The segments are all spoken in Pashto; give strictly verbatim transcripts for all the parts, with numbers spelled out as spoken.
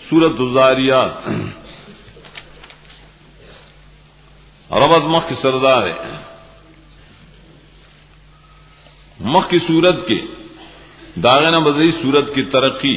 سورۃ الزاریات ربط مخ کی سردار ہے مخ کی صورت کے داغنا بدئی صورت کی ترقی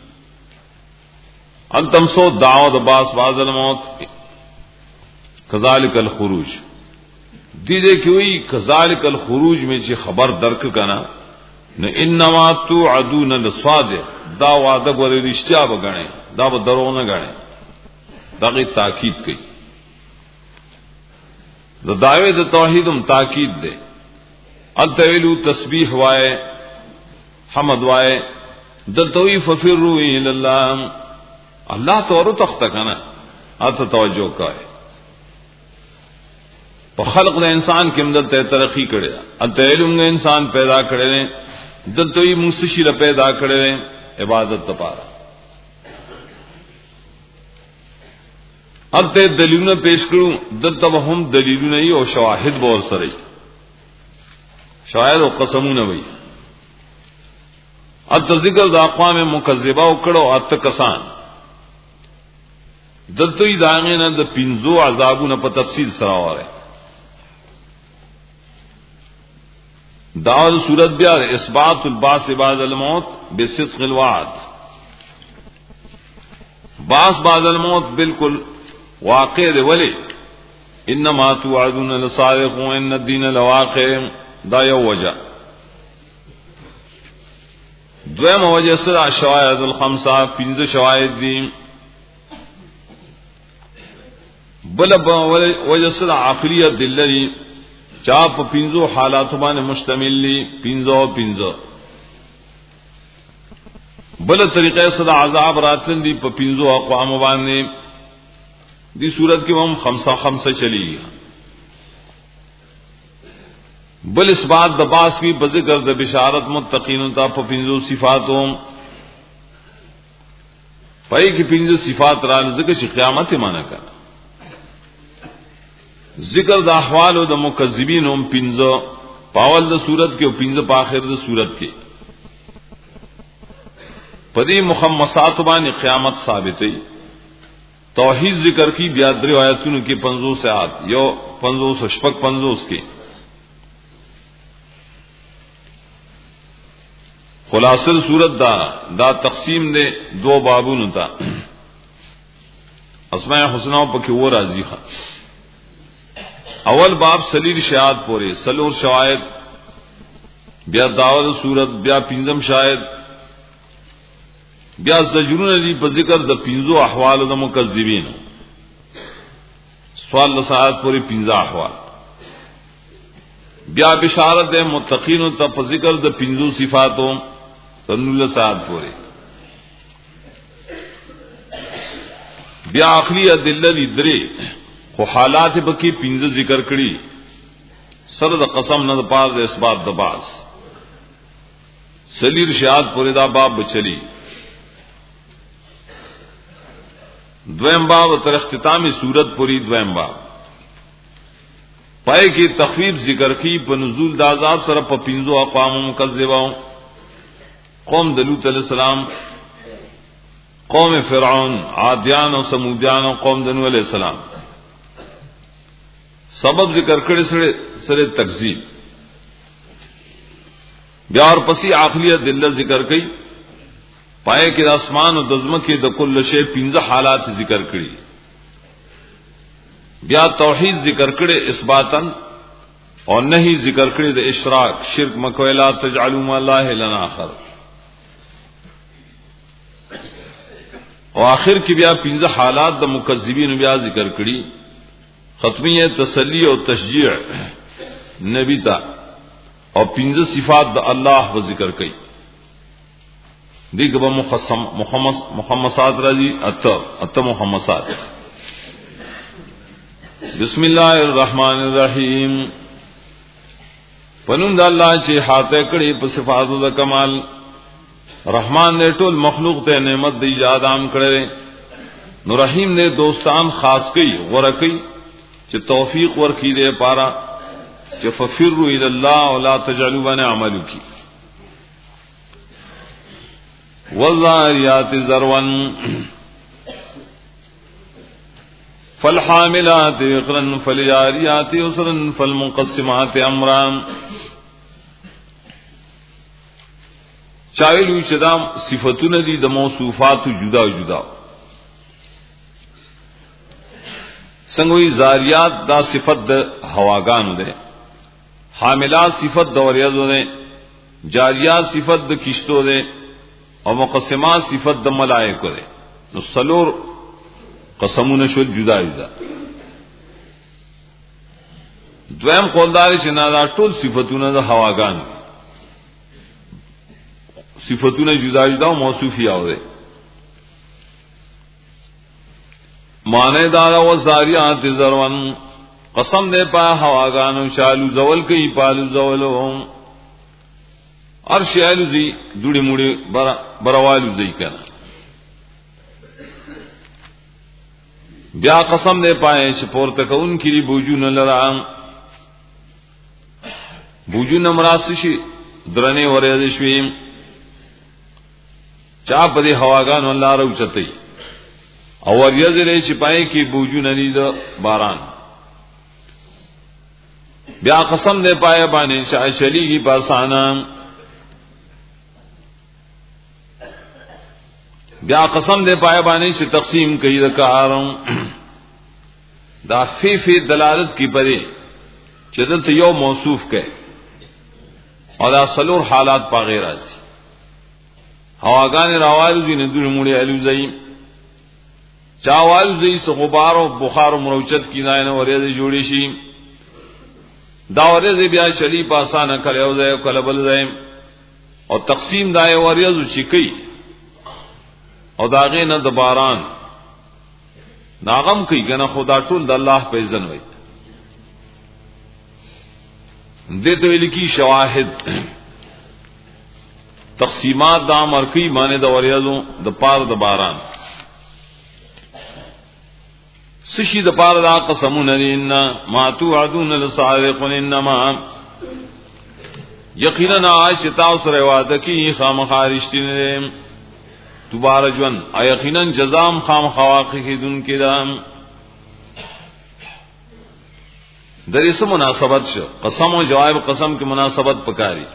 انتم سو دعوت باس باز الموت کذالک الخروج دیدے کہ وہی کذالک الخروج میں چی خبر درک کنا نہ انما توعدون للصادق دا وعدہ ور رشتہ بگنے دا درو نہ گنے دا کی تاکید کی دا دعوے دا توحیدم تاکید دے التویلو تسبیح وائے حمد وائے دلتوی ففروا الی اللہ اللہ تو اور تخت کنا ات توجہ کا ہے په خلق د انسان کې مدد ته ترقی کړي التویلو انسان پیدا کړي دلتوی مستشی ر پیدا کړي عبادت لپاره الته دلیلونه پیش کړو دلته هم دلیلونه ای او شواهد به ور سره شاید او قسمونه وي ات ذکر د اقوام مکذبه او کړو ات کسان دلته داغه نه د پینزو عذابونه په تفصیل سره وره داول صورت بیا اثبات الباس بعد الموت بصدق الوعد باس بعد الموت بالکل واقع دی ولی انما توعدون لصادق وان الدين لواقع دا یو وجہ دویم وجہ سره شواهد الخمسه پنځه شواهد دي بل وجہ سره عقلیه دلری چا په پنځو حالات باندې مشتمل دي پنځو پنځو بل طریقې سره عذاب راتل دي په پنځو اقوام باندې دی صورت کې هم خمسه خمسه چلی بل اثبات د باس کی بذکر د بشارت متقین تا په پنځو صفاتو پای کی پنځه صفات را ذکر چې قیامت معنا کړه ذکر د احوال او د مکذبین هم پنځه پاول د صورت کې او پنځه په اخر د صورت کې پدې مخمسات باندې قیامت ثابتې توحید ذکر کی بیا درې آیاتونو کې پنځوس آیات یو پنځوس شپږ پنځوس کې خلاصہ صورت دا دا تقسیم دے دو بابونو تا اسماء حسنہ پکې و راضی خا اول باب سلیل شہاد پورے سلور شواہد بیا داول صورت بیا پنځم شاهد بیا زجرون دی په ذکر د پنځو احوال د مکذبین سوال لسات پوری پنځه احوال بیا بشارت د متقین ته په ذکر د پنځو صفاتو تنول سات پوری بیا عقلی ادله درې خو حالات بکی پنځه ذکر کړي سره د قسم نه د پاره د اثبات د باس سلیر شهادت پوری دا باب بچلی دویم باب تر اختتامی صورت پوری دویم باب پائے کی تخفیف ذکر کی په نزول د عذاب سره په پنځو اقوام مکذبو قوم د لوط علیہ السلام قوم فرعون عادیان او سمودیان او قوم د نوح علیہ السلام سبب ذکر کړي سره سره تکذیب بیا اور پسی عقلیت دل ذکر کړي پائے کې د اسمان او د زمکه د کل شی پنځه حالات ذکر کړي بیا توحید ذکر کړي اثباتن او نهي ذکر کړي د اشراک شرک مکولا تجعلوا ما الله لنا اخر او اخر کې بیا پنځه حالات د مکذبین بیا ذکر کړي ختمیه تسلی او تشجیع نبی تا او پنځه صفات د الله و ذکر کړي دیگه با محمد محمد راضی اتا اتا محمد بسم الله الرحمن الرحیم پنوم د الله چې حاته کړي په صفاتو د کمال رحمان دې ټول مخلوق ته نعمت دی ایجاد عام کړي نو رحیم دې دوستان خاص کړي غره کړي چې توفیق ورکړي دې پارا چې ففروا الى الله ولا تجعلوا بنا عملو کی والذاریات ذروا فالحاملات وقرا فالجاريات يسرا فالمقسمات امرا. چاویلو چدام صفاتونه دي د موصوفات جدا جدا. څنګه زاریات دا صفت د هواګانو ده، حاملات صفت د وریاضو ده، جاریات صفت د کشتو ده، او مقسمات صفت د ملائکو ده. نو سلور قسمونه شول جدا جدا. دویم قولدار چې نه دا ټول صفاتونه د هواګانو، صفاتونه جدا جدا او موصوفی اوره. معنی دا و زاریات ذروان قسم دے پا هواګانو شالو زول کوي پالو زولو ار شالو زی دوړي موړي بر بروالو زی کنه. بیا قسم دے پائے چې پورته کون کړي بوجون لرام بوجون مراسشي درنه ورې شوي چا په دې هواګانو الله راوچتای او ورېځلې چې پای کې بوجون نه د باران. بیا قسم دې پای باندې شاشلیږي پاسانا. بیا قسم دې پای باندې چې تقسیم کوي د کارم دا فی فی دلالت کی پرې چې دلته یو موصوف کړي او دا سلور حالات په غیر راځي. هواګان راوالو دي نه دوی موړي الوزي چاوال زئی غبار او بخار او مروچت کی نه ورې جوړی شي. دا ورې بیا شلی پاسانه کړي او ځای کلبل ځای او تقسیم دای ورې چې کوي او داغه نه د باران ناغم کوي کنه خدا ټول د الله په اذن وای. دې ته ویل کی شواهد تقسیمات د امر کوي معنی د ورې د پار د باران سشی د پاره دا قسمون ان ما توعدون لصادق انما یقینا عاشتا سره وعده کی خامخارشتین دوباره جون یقینا جزام خامخواقی دن کی دام. در اس مناسبت شو قسم و جواب قسم کی مناسبت پکاری.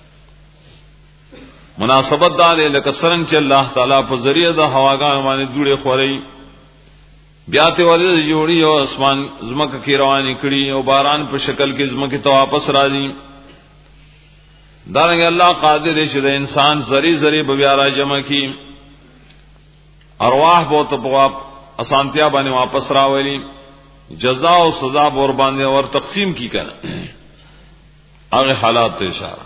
مناسبت دا لکه سرن چې الله تعالی په ذریعہ د هواګان باندې جوړه خوري بیا ته ولې جوړي او اسمان زمکه کې روانې کړي او باران په شکل کې زمکه ته واپس راځي. دارنګ الله قادر دی چې د انسان زری زری به بیا را جمع کړي، ارواح به ته په اسانتیا باندې واپس راولي، جزاء او سزا ور باندې اور تقسیم کی کنه. هغه حالات ته اشاره.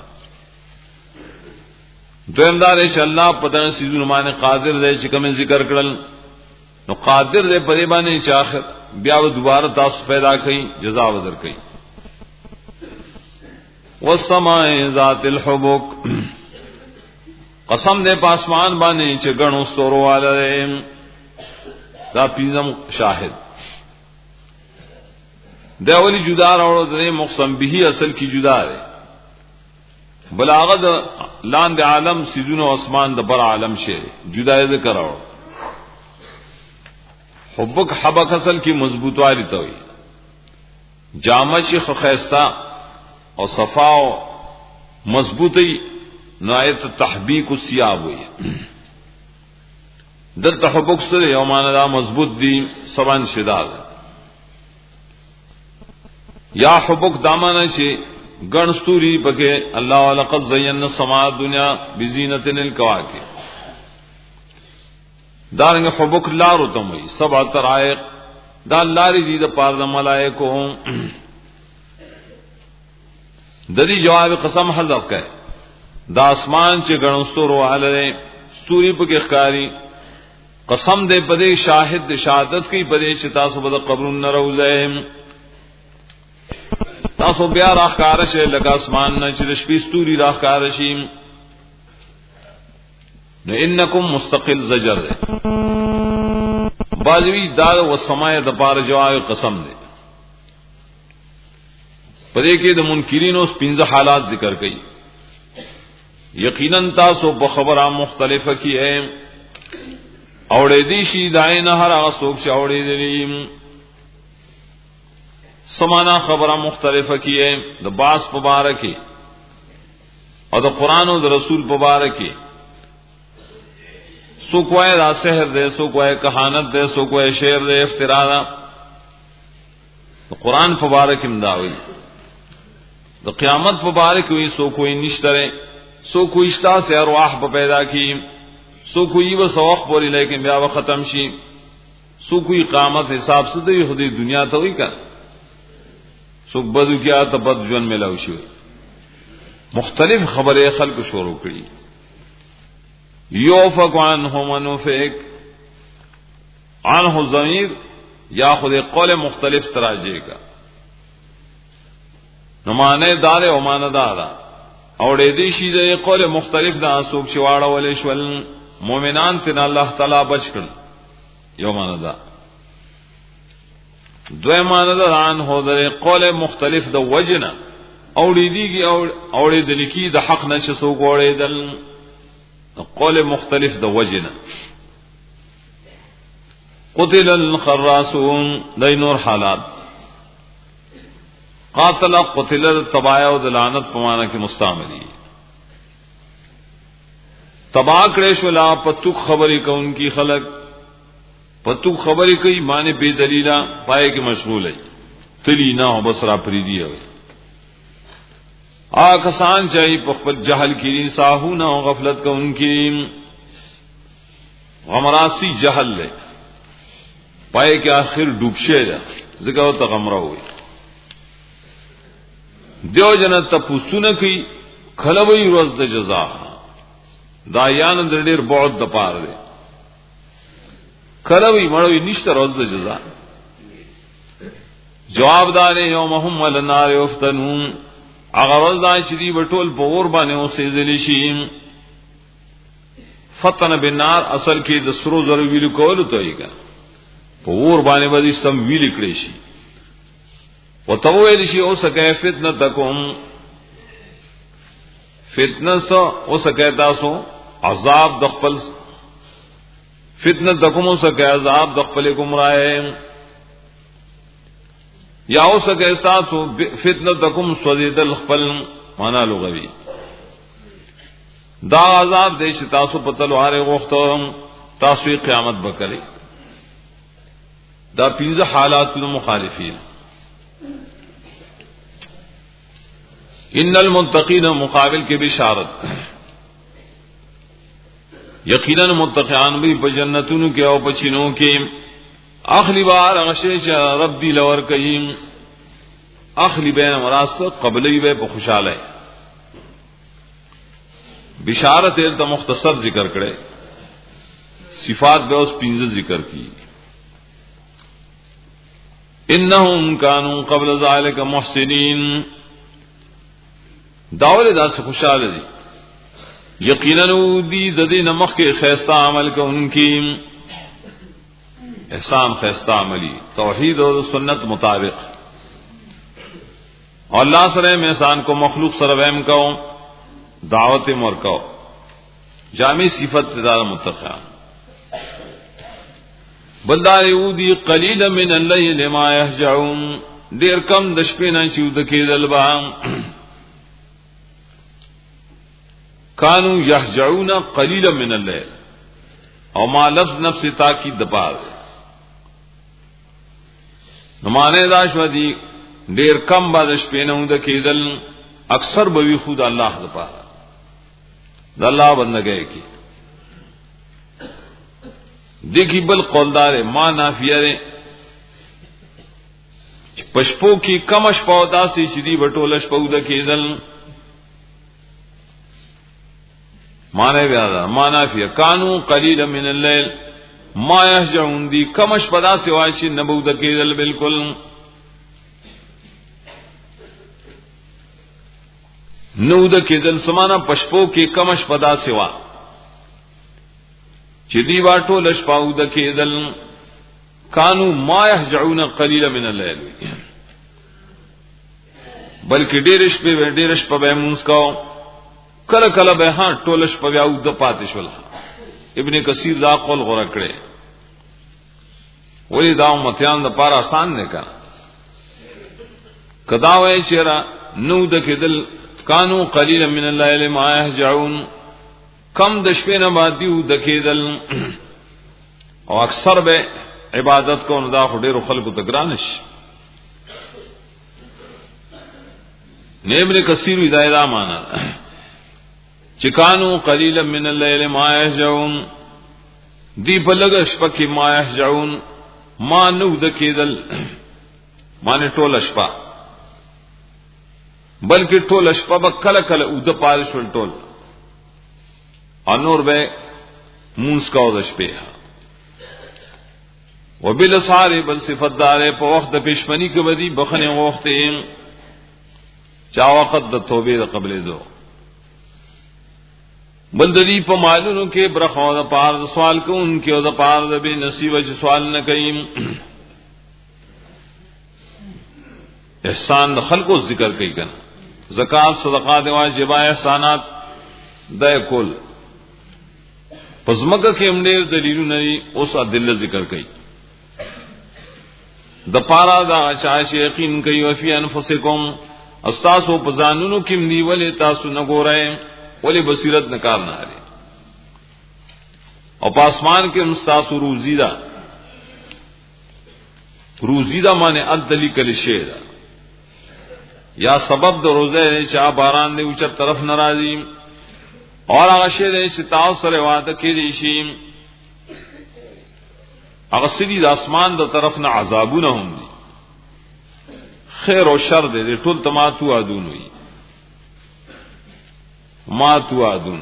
دویم دار چې الله په دغه سيزونو باندې قادر دی چې کوم ذکر کړل نو قادر دې په دې باندې چې اخر بیا و دوباره تاسو پیدا کړئ جزاء ودر کړئ. والسماء ذات الحبك قسم دې په اسمان باندې چې غنو ستورو والے دا پینځم شاهد دا ولی جدا راوړو دې مقسم به اصل کی جدا ده. بلاغت لاند عالم سيزونو اسمان د بر عالم شي جدا ذکر راوړو. حبک حبک اصل کی مضبوط والی تو جامع شیخ خیستا اور صفا و مضبوطی نایت تحبیک السیاب ہوئی. دل تحبک سے یومان دا مضبوط دی سبان شداد یا حبک دامانا چی گن ستوری پکے اللہ ولقد زینا السماء الدنیا بزینت الکواکب. دارنګ حبک لارو تم وي سبع طرائق دا لاري دي د پاره د ملائکو. د دې جواب قسم حذف کړي دا اسمان چې غنستورو علي ستوري په کې ښکاری قسم دې په دې شاهد شهادت کوي په دې چې تاسو به د قبرونو نه راوځئ. تاسو بیا راخکار شئ لکه اسمان نه چې شپې ستوري راخکار شي. نو انکم مستقل زجر ده باجوی دا و سماع د پار جواب قسم ده. پدې کې د منکرین اوس پنځه حالات ذکر کړي. یقینا تاسو په خبره مختلفه کې اورې دي شي داینه هر هغه څوک چې اورې دي سمانا خبره مختلفه کیه د باس مبارکی او د قران او د رسول مبارکی سو کوه دا سحر دے سو کوه کہانت دے سو کوه شعر دے افترا دا قران مبارک امداوی د قیامت مبارک وی سو کوئی نشتره سو کوئی اشتا سے ارواح پیدا کی سو کوئی و سوخ بولی لیکن بیا و ختم شي سو کوئی قیامت حساب سے دی خودی دنیا ته وی کړه سو بدو کیا ته بد جون ملاو شي مختلف خبره خلق شروع کړي یوفق عنه منفق عنه ضمیر یا خود قول مختلف تراجے کا نمانے دار او مان دارا اور دې شي د قول مختلف دا سوق شواړه ولې شول مؤمنان تن الله تعالی بچ کړ یو مان دا دوی مان دا ان هو د قول مختلف د وجنه اور دې کی اور اور دې لکی د حق نشه سوق وړې دل قول مختلف د وجنه قتل الخراسون دای نور حالات قاتل قتل تبایا او لعنت په معنا کې مستعملی تبا کړي شو لا پتوک خبرې کوونکی خلق پتوک خبرې کوي معنی بے دلیلا پای کې مشغول ہے تلی نه بسرا پریدي وي آ کسان چای په خپل جهل کې ساهونه او غفلت کوونکی غمراسی جهل له پای کې اخر ډوب شه ده زګه او تغمره وي دیو جنت تپوسونه کوي خلوی روز د جزاء دا یان د ډیر بعد د پاره ده خلوی مړوي نشته روز د جزاء جواب دار یومهم ولنار یفتنون اگر روز دا چې دی وټول په اور باندې اوسې ځلی شي فتن بالنار اصل کې د سرو زرو ویل کول ته ایګا په اور باندې باندې سم ویل کړی شي وتویل شي او سکه فتنه تکم فتنه سو او سکه تاسو عذاب د خپل فتنه تکم او سکه عذاب د خپل گمراه یا او سکه تاسو فتنه تکم سوذل خپل معنا لغوي دا عذاب دې چې تاسو په تلوار غوښتو تاسو قیامت وکړي دا پنځه حالات مخالفین ان المتقین مقابل کے بشارت یقینا متقیان بھی په جنتونو کې او پچینو کې اخلی بار غشه چې رب دی لور کئ اخلی بین مراس قبلی به په خوشاله بشارت ته مختصر ذکر کړي صفات به اوس پنځه ذکر کی انهم كانوا قبل ذلك محسنين داول دا سے خوشاله دي یقینا دی د دې نمخ کې خیستا عمل کوونکی احسان خیستا عملی توحید اور سنت مطابق اللہ سره میں احسان کو مخلوق سره وهم کو دعوت مور کو جامع صفت دار متقین بلدار یودی قلیلا من الليل ما يهجعون ډیر کم د شپې نه چې د کېدل با کانوا یهجعون قلیلا من الليل او ما لفظ نفس تاکید د پاره نو معنی دا شو دی ډیر کم با د شپې نه د کېدل اکثر به وی خود الله د پاره د الله بندګۍ کی دیکھی بل قولدار ما نافیه ده پشپو کی کمش پودا سی چدی بټولش پودا کېدل معنی بیا ده ما نافیه کانو قلیلا من الليل ما يهجعون دی کمش پدا سی واشي نبودا کېدل بالکل نو د کېدل سمانا پشپو کی کمش پدا سی وا چې دی واټو لش پاو د کېدل کانو ما يهجعون قليلا من الليل بلکې ډېر شپه ډېر شپه به مونږ کو کله کله به ها ټولش په یو د پاتې شول ابن کثیر دا قول غوړه کړي ولی دا امتیان د پاره آسان نه کړه کدا وای چیرې نو د کېدل کانو قلیلا من الليل ما يهجعون کم د شپې نه باندې د کېدل او اکثر به عبادت کو نو دا ډېر خلکو ته ګرانش نه ابن کثیر ہدایت معنا چکانو قلیلا من الليل ما يهجعون دی بلغ شپه کې ما يهجعون ما نو د کېدل معنی ټول شپه بلکې ټول شپه به کله کله او د پال شول ټول انور به مونږ کاو د شپه وبالصار بل صفات دار په وخت د پښمنی کې بدی بخنه وخت چا وخت د توبې د قبلې دو بلدی په مالونو کې برخو د پار د سوال کوونکې او د پار د به نصیب چې سوال نه کوي احسان د خلقو ذکر کوي کنه زکات صدقات واجبہ احسانات د کول پزماګه کې هم ډېر دلیلونه دي اوس ادله ذکر کوي د پارا دا چا چې یقین کوي او فی انفسکم استاسو پزانونو کې دی ولې تاسو نه ګورئ ولې بصیرت نه کار نه لري او پاسمان کې استاسو روزی دا روزی دا معنی ادلی کلی شی دا یا سبب د روزه چې باران دی اوچ طرف ناراضی اور هغه شی دی چې تاسو سره وعده کړی شي هغه سړي د اسمان د طرف نه عذابونه هم دي خیر او شر دی ټول تماتو ادون وي ما تو ادون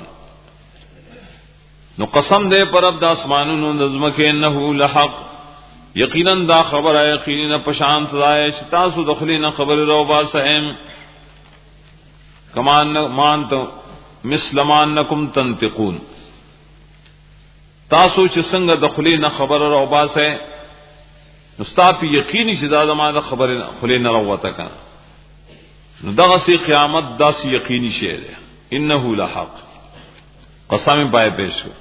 نو قسم دې پر رب د اسمانونو نظم کې انه لحق یقینا دا خبر ہے یقینا پشان خدای چې تاسو دخلینا خبر رو باسهم کمان مانتو مسلمانکم تنتقون تاسو چې څنګه دخلینا خبر رو باسه مستاپ یقیني چې دا زما د خبر خلینا روته کنه نو دغه سي قیامت داس یقیني شی ده انه لحق قسم پای پیش کو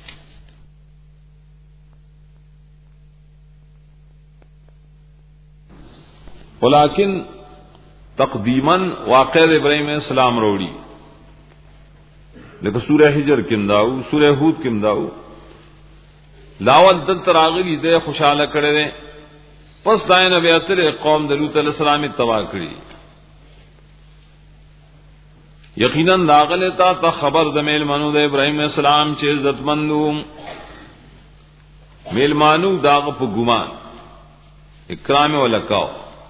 ولیکن تقدیما واقع ابراہیم علیہ السلام روڑی لیکن سورہ حجر کم داو سورہ ہود کم داو لاول دل تراغلی دے خوشحالہ کڑے دے پس دائیں نبی اتر قوم دلوت علیہ السلام تباہ کری یقیناً داغل تا تا خبر دا میلمانو دا ابراہیم علیہ السلام چه عزت مندو میلمانو داغ پا گمان اکرام و لکاو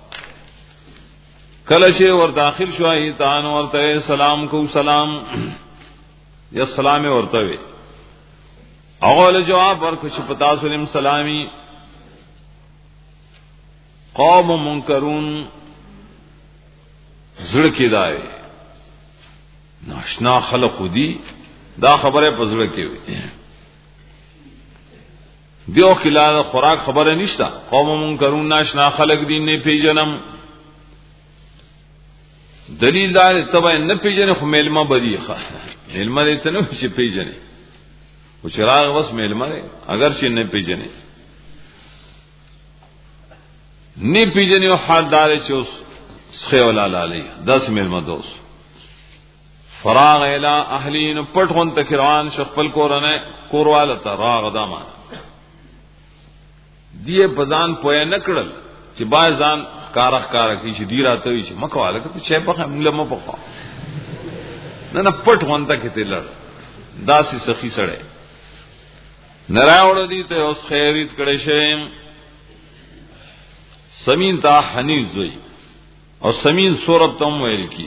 کلشے ور داخل شوائی تان ورتے سلام کو سلام یا سلام ورتوے اول جواب ور کچھ پتا سلام سلامی قوم منکرون زړه کې دای ناشنا خلق خودی دا خبره پزړه کې وي دیو خلال خوراک خبره نشتا قوم منکرون ناشنا خلق دین نه پیژنم دلیل دار تبع نه پیژنه خو ملما بدی ښه ملما دې ته نه چې پیژنه او چراغ وس ملما دی اگر چې نه پیژنه نه پیژنه او حال دار چې اوس خیول علی داس ملما دوست فراغ الى اهلین پټون تکروان شخپل کورنه کورواله تراغ دمان دی بزان پوی نکړل چې بازان کارخ کار کی چې دی راته وي چې مکواله ته چې په موږ له مپخا نه نه پټ وانته کې تلل داسې سخی سره نراوړ دي ته اوس خیریت کړي شه سمین تا حنیز وي او سمین سورت تم ویل کی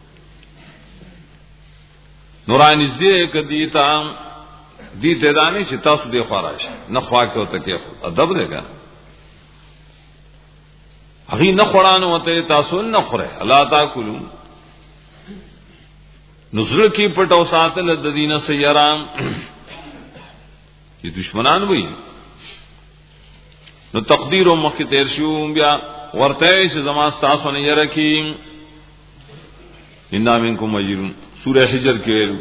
نورانی دې کدی تا دې ته دانی چې تاسو دې خواراش نه خوا کې وته کې ادب دې کنه هغه نه خورانو وته تاسو نه خوره الله تاکلوا نزل کی پټو ساتل د دینه سیرام چې دشمنان وي نو تقدیر او مخ تیر شو بیا ورته چې زما تاسو نه یره کی ان منکم مجرون سورہ حجر کې ویلو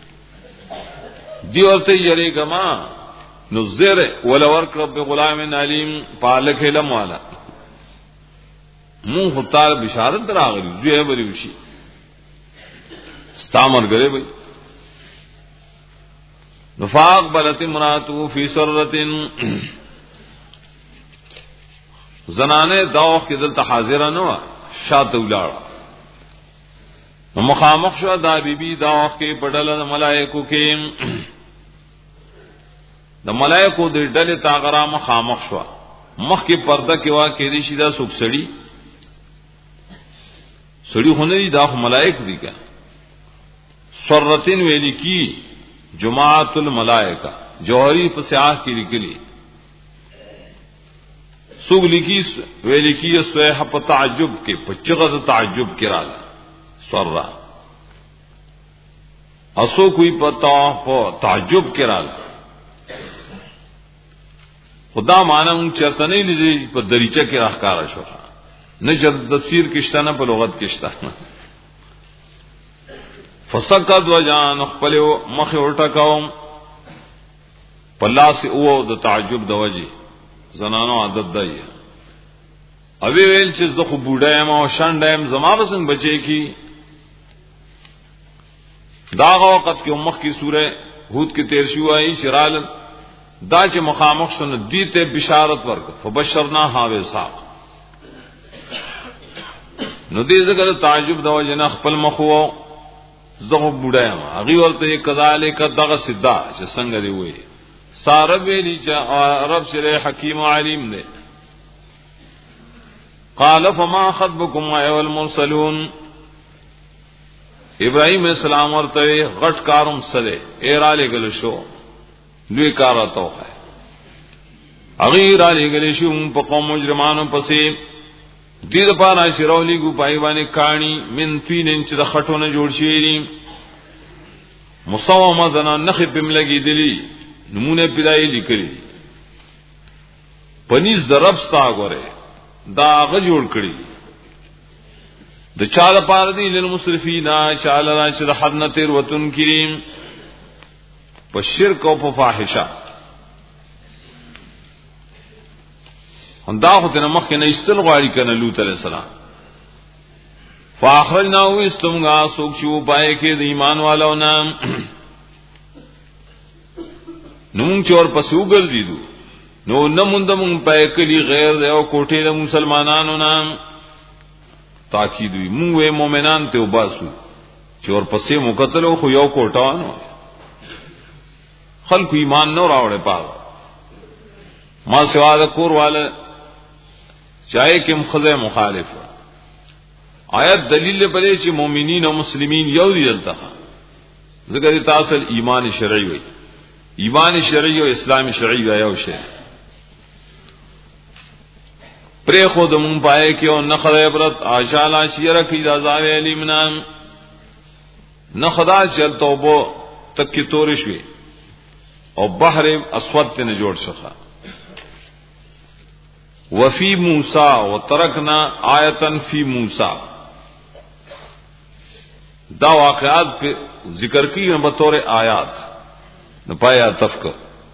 دی ورته یری کما نو زیر ولا ورک رب غلام علیم پالک علم والا مون خطار بشارت راغلی زوی بری وشي استامر غره بھئی نفاق بلت امراتو فی سرتن زنانے داوخ کی دلتا حاضرہ نوا شات اولاڑا مخامخ شو دا بی بی داوخ کی پڑل دا ملائکو کی دا ملائکو دا ڈل تاغرا مخامخ شو مخ کی پردہ کی واقع دیشی دا سک سڑی سڑی ہونے دی داخ ملائک دی کا سرتن ویلی کی جماعت الملائکہ جوہری پسیاہ کی لکلی سوگ لکی وی لکی سویح پا تعجب کے پچغت تعجب کی رالا سر اسو کوئی پتا پا تعجب کی رالا خدا مانا ان چرتنی لیدی پا دریچہ کی راہکارا شوخا نہ چرت تفسیر کشتا نہ پا لغت کشتا فسقط وجان خپلو مخ الٹا کوم پلا سے او د تعجب د وجه زنانو عادت دی اوی ویل چې د خو بوډایم او شانډایم زما وسنګ بچی کی دا وخت کې مخ کی سوره ہود کې تیر شو آئی شرال دا چې مخامخ شنه دیته بشارت ورک فبشرنا ها وساق نو دې زګر تعجب د وجه نه خپل مخ وو زغه بوډایم هغه ورته کذالک دغه سدا چې څنګه دی وې ساره ویلی چې رب سره حکیم علیم دی قال فما خطبكم ايها المرسلون ابراہیم السلام ورته غټ کارم سره ایراله گل شو لوی کار اتو ہے اغیر علی گل شو په قوم مجرمانو پسې دیر پانا شرولی گو پایوانی کانی من تینن چه دا خطونه جوڑ شیری مصومه زنا نخی پم لگی دلی نمونه پیدایی لکلی پنیز ضرب ستا گوره دا آغا جوڑ کری دا چال پار دی للمصرفین چال را چه دا حدن تیر وطن کریم پا شرک و پا فاحشہ دا خو ته مخ کې نه استل غواړي کنه لوط علیہ السلام فاخرجنا واستمغا سوک شو پای کې د ایمان والو نام نوم چور پسو ګرځیدو نو نموند مون پای کلی غیر د کوټې د مسلمانانو نام تاکید وي مونږ وې مؤمنان ته وباسو چور پسې مقتل خو یو کوټانو خلق ایمان نو راوړې پاو ما سوا د کور والے چاہے کہ خزہ مخالف آیت دلیل پدې چې مؤمنین او مسلمین یو دي دلته ذکر تاصل ایمان شرعي وي ایمان شرعي او اسلام شرعي یو شی پرې خود مون پائے کې او نخذ عبرت عاشالا شیر کی عذاب الیمنا نخدا چل توبو تک کی تورش وي او بحر اسود ته جوړ شخه وفی موسیٰ وترکنا آیتن فی موسیٰ دا واقعات پہ ذکر کی بطور آیات نپایا تفکر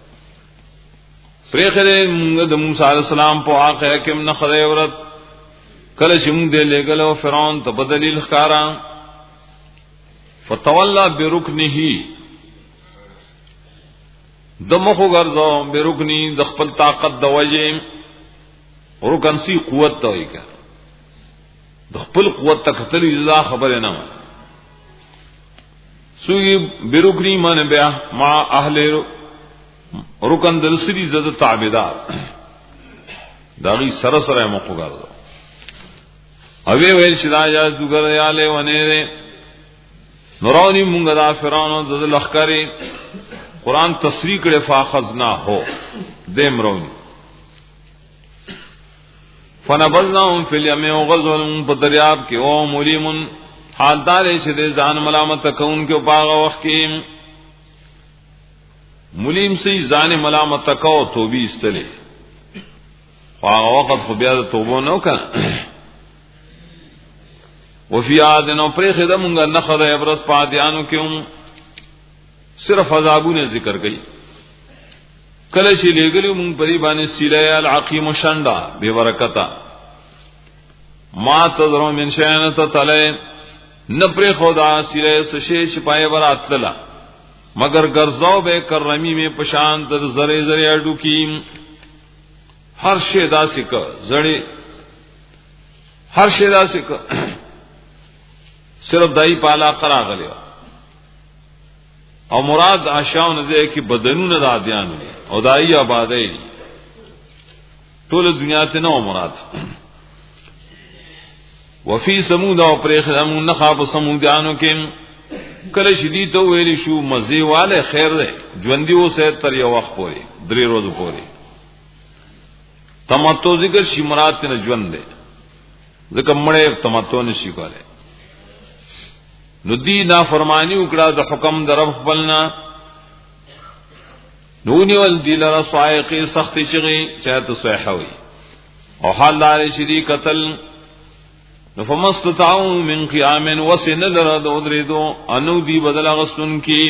پریخرے منگد موسیٰ علیہ السلام پو آقا حکم نخد عورت کلش منگ دے لے گلو فرعون تبدلیل خکارا فتولا برکنی دمخو گرزو برکنی دخپل طاقت دوجیم رکن سی قوت تو ہی کیا خپل قوت تک تل اجزا خبر نہ سوی برکنی من بیا ما اهل رکن دلسری زد تعبیدار داغی سرسر مقو گردو اوی ویل شدا جا دوگر یالے ونیرے نورانی مونگا دا فرانو دد لخکری قرآن تصریح کرے فاخذنا ہو دیم رونی فنبذناهم فی الیمی وغزولهم پا دریاب کی او ملیمن حال دارے چھتے زان ملامت تکون کے پاغا وقت کی ملیم سی زان ملامت تکو توبی استلے پاغا وقت خو بیاد توبو نو کنا وفی آدنو پریخ دمونگا نخد عبرت پادیانو کیوں صرف عذابو نے ذکر گئی کلشی لے گلی مونگ پری بانی سیلے العقیم شنڈا بے برکتا ما تذرو من شأن تتلے نپر خدا سرے سشے چپائے براتلا مگر گرزاو بے کرمی میں پشان تر زرے زرے اڈو کی ہر شے دا سکا زڑے ہر شے دا سکا صرف دائی پالا قرا غلے او مراد آشاو نزے کی بدنون دا دیانو او دائی آبادی طول دنیا تے نو مراد وفی سمود او پریخ امون نخاب سمودیانو کے کل شدید تو ویلی شو مزی والے خیر دے جوندیو سے تر یو وقت پوری دری روز پوری تمتو ذکر شی مراد تے جوند دے ذکر مڑے تمتو نشی کولے نو دی نا فرمانی اکڑا دا حکم دا رب خپلنا نونی والدی لرا صائقی سختی چغی چاہتا صحیح ہوئی او حال دار شدی قتل فمستطاعوا من قیام وسن لرد ادریدو انو دی بدل غسن کی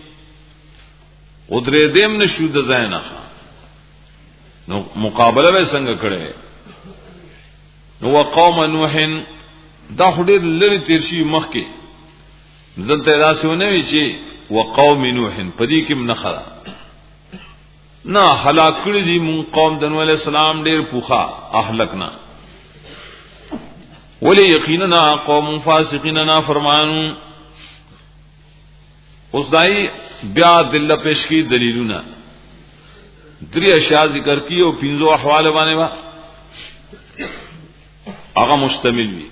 ادریدیم نشو د زینا نو مقابله به څنګه کړي نو وقوم نوح دا خډیر لری تیرشي مخ کې دلته راسونه وی چې وقوم نوح پدې کې منخرا نه هلاک کړي دي مون قوم د نوح علی السلام ډیر پوخا اهلکنا ولی یقینا قوم فاسقین نا فرمانو اس دائی بیا دل پیش کی دلیلنا دری اشیاء ذکر کی او پنځو احوال باندې وا هغه مشتمل وی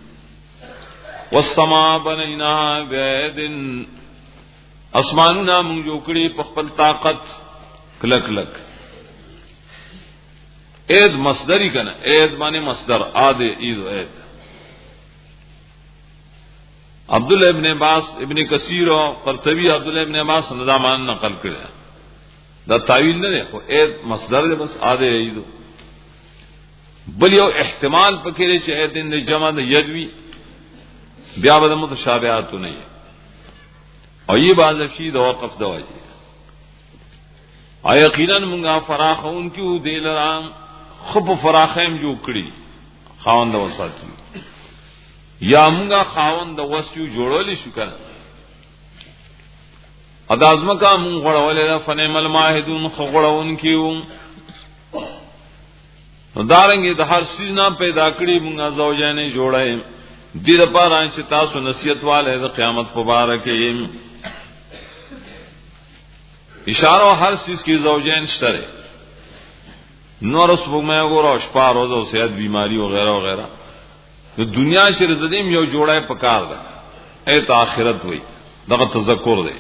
والسما بنینا بعدن اسماننا مونږ جوړ کړی په خپل طاقت کلک کلک اید مصدری کنا اید معنی مصدر آد اید اید عبداللہ ابن عباس ابن کثیر اور قرطبی عبداللہ ابن عباس نظامان نقل کرے دا تعویل نہ دیکھو اید مصدر دے بس آدھے ایدو بل یو احتمال پکیرے چھ اید ان جمع دا یدوی بیا بدا متشابہاتو نہیں اور یہ باز افشی دا وقف دا واجی اور یقیناً منگا فراخ ان کیو دیل رام خب فراخیم جو کڑی خاون دا وساتی یا مونگا خاون دا وسیو جوڑولی شو کنا ادازمکا مونگ غڑولی دا فنیم الماہدون خغڑون کیو دارنگی دا ہر سیزنا پیدا کری مونگا زوجین جوڑے دید پاران چی تاسو نصیت والے دا قیامت پبارکی اشارہ ہر چیز کی زوجین شترے نورس بگمے گو روش پارو دا صحت بیماری وغیرہ وغیرہ دنیا سے ردیم یو جوڑا پکار دا اے تاخرت ہوئی دا تذکر دے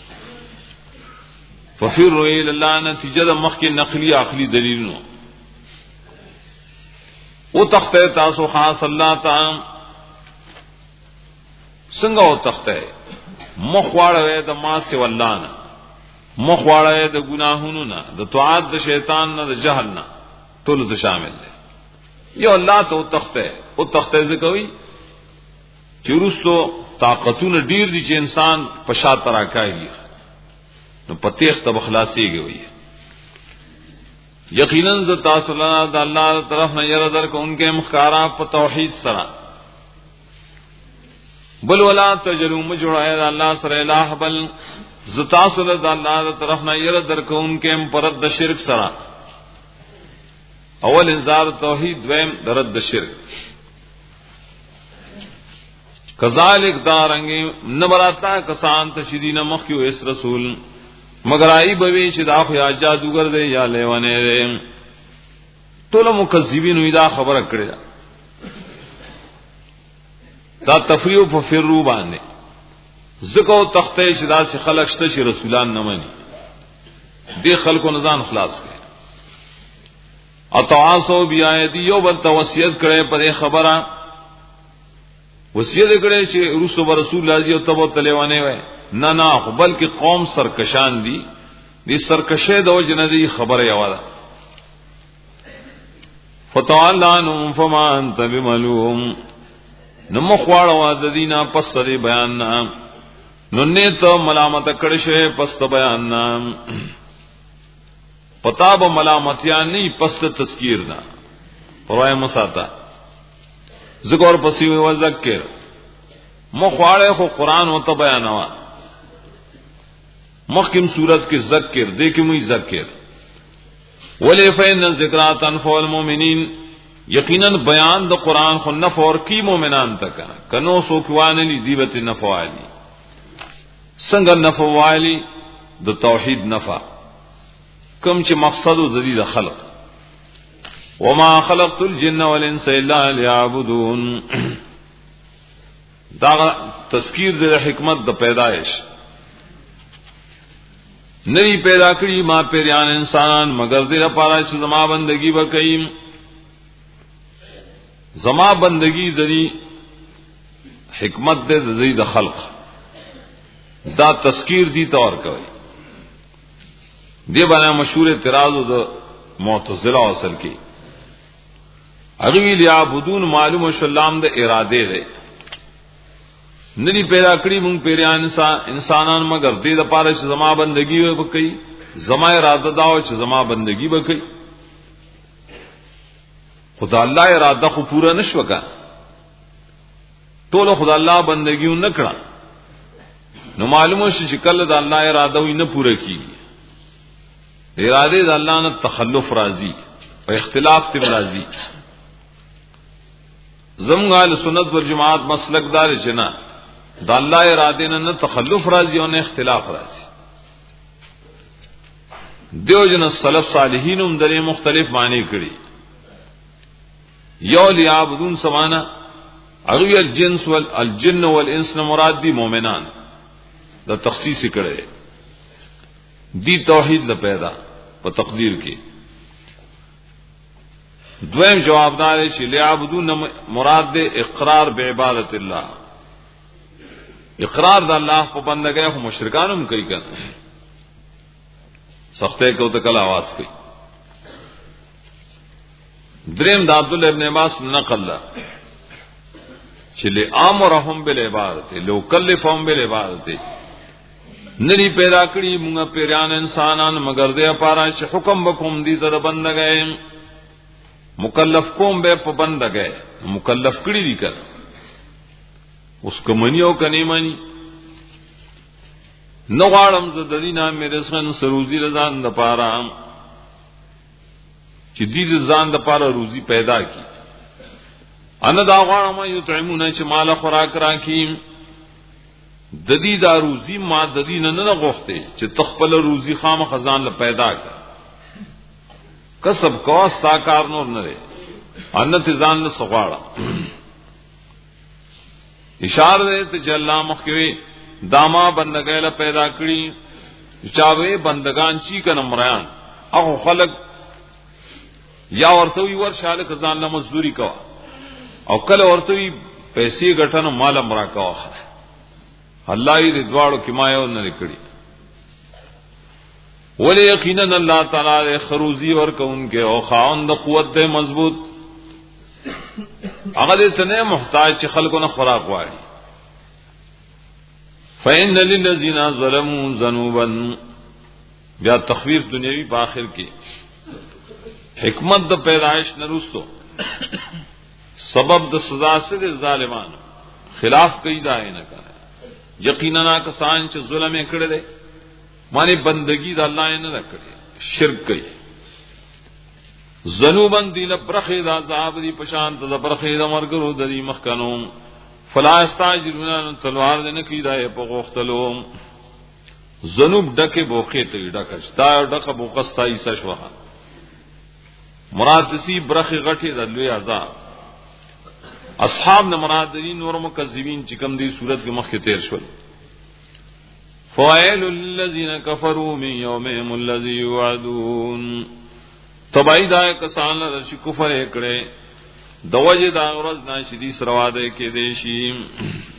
ففر رویل اللہ نتیجہ دا مخ کی نقلی عقلی دلیل نو او تختے تاسو خاص اللہ تا سنگا او تختے مخواڑوے دا ما سے واللہ نا مخواڑوے دا گناہونو نا دا توعاد دا شیطان نا دا جہل نا طول دا شامل دے یہ اللہ تو تخت ہے وہ تخت سے کوئی چروس تو طاقتون ډیر دي چې انسان پشا ترا کاږي نو پتیخ تب خلاصي گئی یقینا ذ تاسلنا د الله طرف نه ير در کو ان کے مخارا په توحید سره بل ولا تجرو مجرا اللہ سر الہ بل ذ تاسل د الله طرف نه ير در کو ان کے پرد شرک سره اول انذار توحید دویم درد شرک کذالک دارنگی نبراتا کسان تشدین مخیو اس رسول مگر آئی بوی چدا خیا جادوگر دے یا لیوانے دے تولا مکذبین ہوئی دا خبر اکڑے دا دا تفریو ففرو باندے ذکو تختے چدا سے خلق شتا چی رسولان نمانی دے خلقو نزان خلاص کرے اتعاصو بیایدی یو بلتا وسیعت کرے پر اے خبرہ وسیعت کرے چھ رسول برسول اللہ جیو تبو تلیوانے وے نا نا بلکہ قوم سرکشان دی دی سرکشے دو جندی خبر یوالا فتوالانم فما انت بملوم نمخوار واددینا پست دی بیاننا ننیت ملامت کڑشے پست بیاننا پتا با ملامتیان نہیں پست تذکیر نہ پروائے مساتا ذکر پسې و ذکر مخواړه خو قران او ته بیانوا مخکم صورت کې ذکر دې کې مې ذکر ولې فإن الذکر تنفع المؤمنین یقینا بیان د قران خو نفع اور کی مؤمنان تک کنو سو کوانه لی دیبت نفع علی څنګه نفع والی د توحید نفع کوم چې مقصد د دې د خلق وما خلقت الجن والانس الا ليعبدون دا تذکیر د حکمت د پیدائش نری پیدا کړی ما پیران انسانان مگر دې لپاره چې زما بندگی وکړي زما بندگی دری حکمت دے دری د خلق دا تذکیر دی طور کوي دی باندې مشهور اعتراض د معتزله اصل کې اغوی لیعبدون معلوم شلام د اراده ده ندی پیدا کړی مونږ پیران انسان انسانان مگر دې د پاره چې زما بندگی وکړي زما اراده دا او چې زما بندگی وکړي خدا الله اراده خو پورا نشو کا ټول خدا الله بندگی نه کړه نو معلومه شي چې کله د الله اراده وي نه پوره کیږي اراده د الله نه تخلف راځي او اختلاف تم راځي زمغال سنت پر جماعت مسلک دار جنا د الله اراده نه تخلف راځي او نه اختلاف راځي دیو جن سلف صالحین هم درې مختلف معنی کړي یو لیعبدون سمانا اغوی الجنس والجن والانس مراد دی مومنان دا تخصیص کړي دی توحید ل پیدا په تقدیر کې دویم جوابدار شي لیعبدون مراد دی اقرار بعبادت الله اقرار د الله په بندګۍ خو مشرکانو کوي کنه سخته کو ته کله आवाज کوي دریم د عبد الله ابن عباس نقل لا چې لامرهم بالعبادت لو کلفهم بالعبادت نری پیدا کړی موږ پیران انسانان مگر دې لپاره چې حکم وکوم دي تر بندګۍ مکلف کوم به په بندګۍ مکلف کړی دي کړه اوس کومنیو کني مانی نو غاړم ز د دینه مې رسن سروزی رضان د پاره چې دې ځان د پاره روزي پیدا کی ان دا غواړم یو تعمونه چې مال خوراک راکې د دې دا روزي ما د دې نه نه غوښته چې تخپل روزي خام خزان له پیدا کړ کسب کو ساکار نور نه لري ان ته ځان له سغواړه اشاره دې ته جلا مخوي داما بندګۍ له پیدا کړی چاوي بندگان چی کنه مریان هغه خلق یا ورته وی ورشاله کزان له مزدوری کوا او کله ورته وی پیسې غټنه مال امرا کوا الله یې دواړو کمایو نه کړی ولې یقینا الله تعالی خروزی ور کوونکې او خاوند قوت دې مضبوط هغه دې ته نه محتاج چې خلکو نه خوراک واړي فإن للذین ظلموا ذنوبا بیا تخویر دنیوی په آخر کې حکمت د پیدائش نرستو سبب د سزا سے ظالمانو خلاف کوي دا نه کوي یقینا کسان چې ظلم یې کړی دی معنی بندگی د الله نه کړی شرک کوي ذنوبن دی لبرخه د عذاب دی پشان ته برخه د مرګرو د دی مخکنو فلا استاجرون تلوار دې نه کیدای په غختلو ذنوب ډکه بوخه ته ډکه شتا ډکه بوقستا ایسه شوه مراد سی برخه غټه د لوی عذاب اصحاب نه مراد دي نور مکذبین چې کوم دی صورت کې مخ کې تیر شول فوائل للذین کفروا من یومهم الذی یوعدون تبعید آئے کسان لرشی کفر اکڑے دوجه دا ورځ ناشدی سرواده کې دیشی